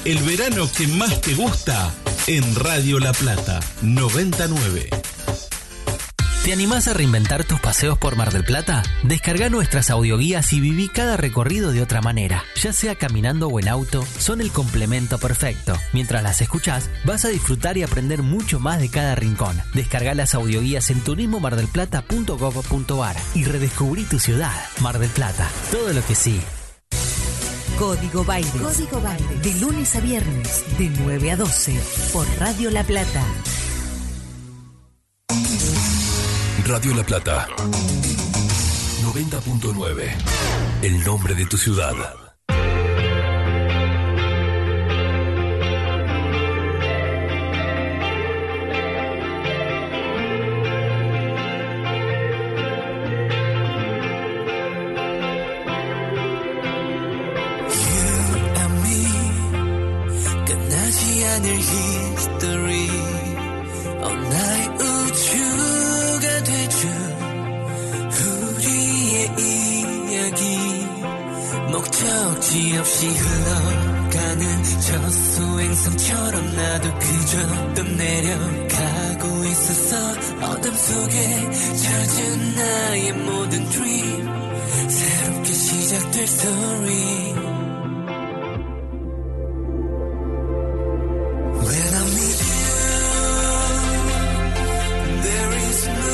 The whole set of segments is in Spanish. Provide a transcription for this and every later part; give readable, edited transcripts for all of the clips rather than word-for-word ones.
El verano que más te gusta en Radio La Plata 99. ¿Te animás a reinventar tus paseos por Mar del Plata? Descarga nuestras audioguías y viví cada recorrido de otra manera. Ya sea caminando o en auto, son el complemento perfecto. Mientras las escuchás, vas a disfrutar y aprender mucho más de cada rincón. Descarga las audioguías en turismomardelplata.gov.ar y redescubrí tu ciudad. Mar del Plata, todo lo que sí. Código Baires. Código Baires. De lunes a viernes, de 9 a 12, por Radio La Plata. Radio La Plata 90.9. El nombre de tu ciudad. 목적지 없이 흘러가는 저 소행성처럼 나도 그저 떠내려가고 있었어. 어둠 속에 젖은 나의 모든 dream 새롭게 시작될 story. When I'm with you, there is no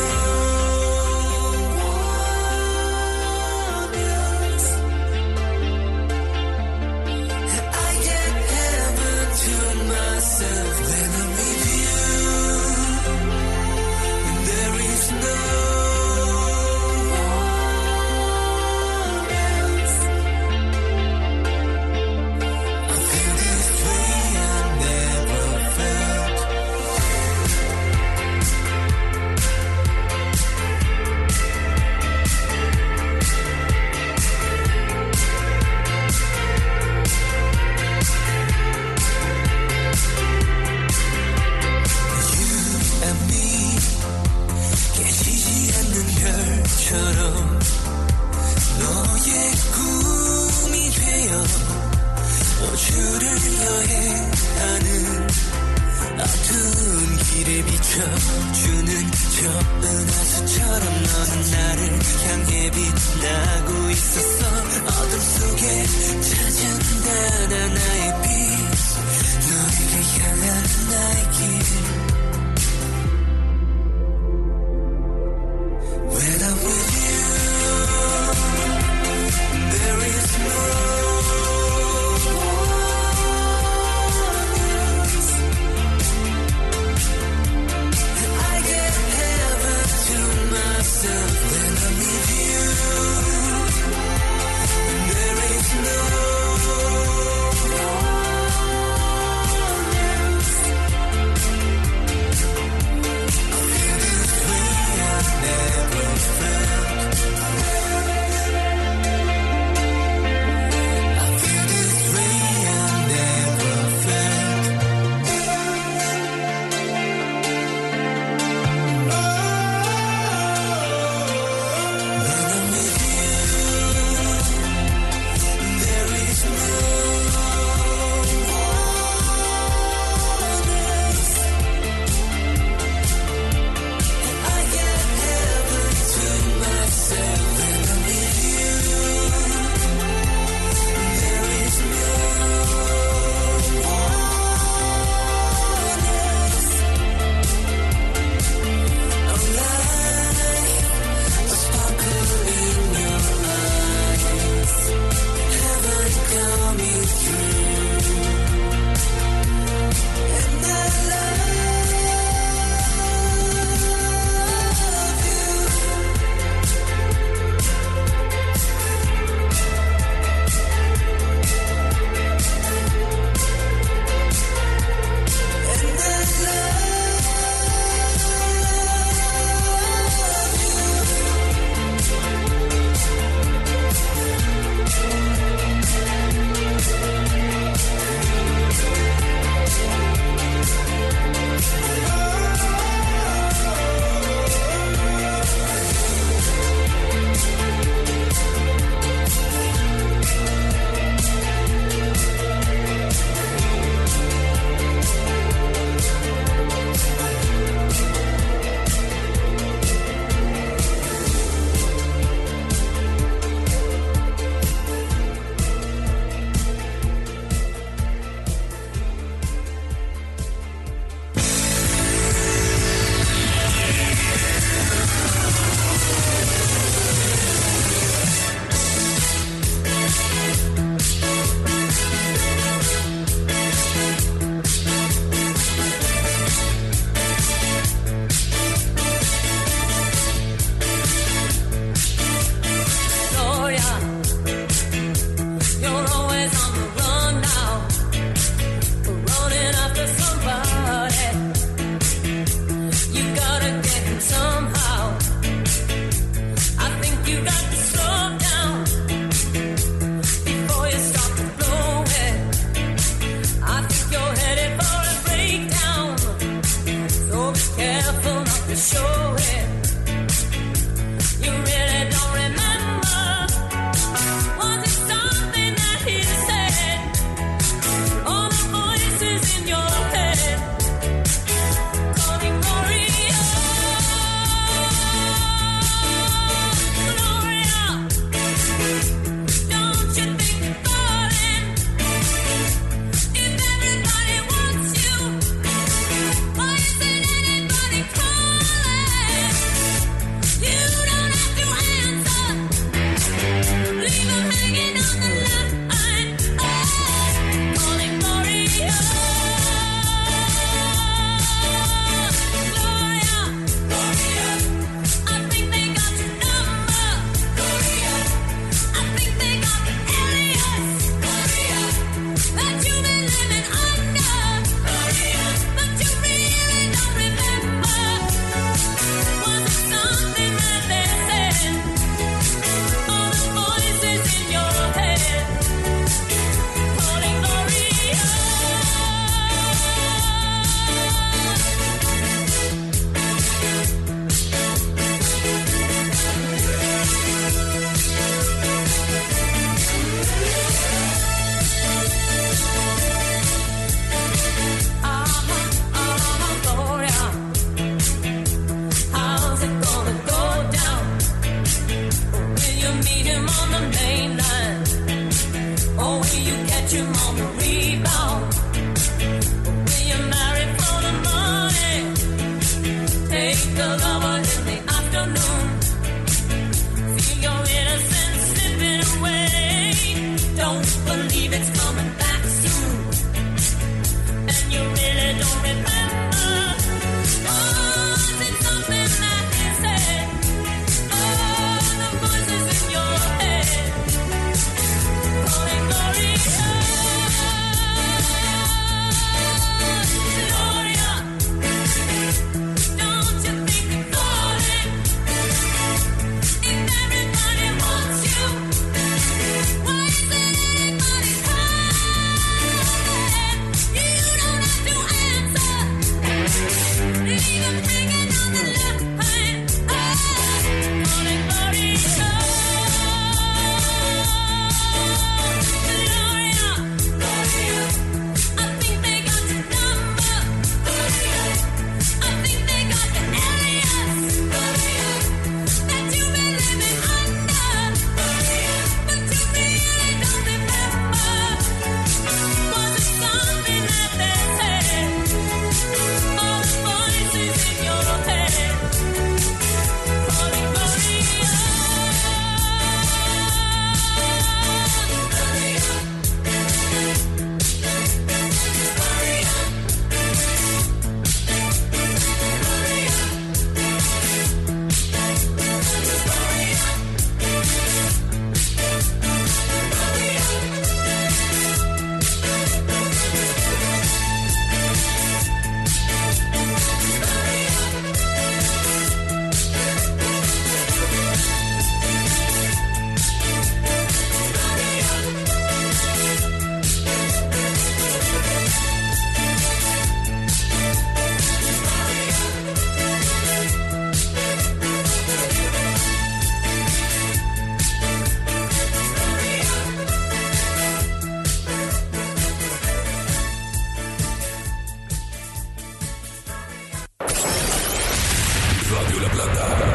Radio La Plata.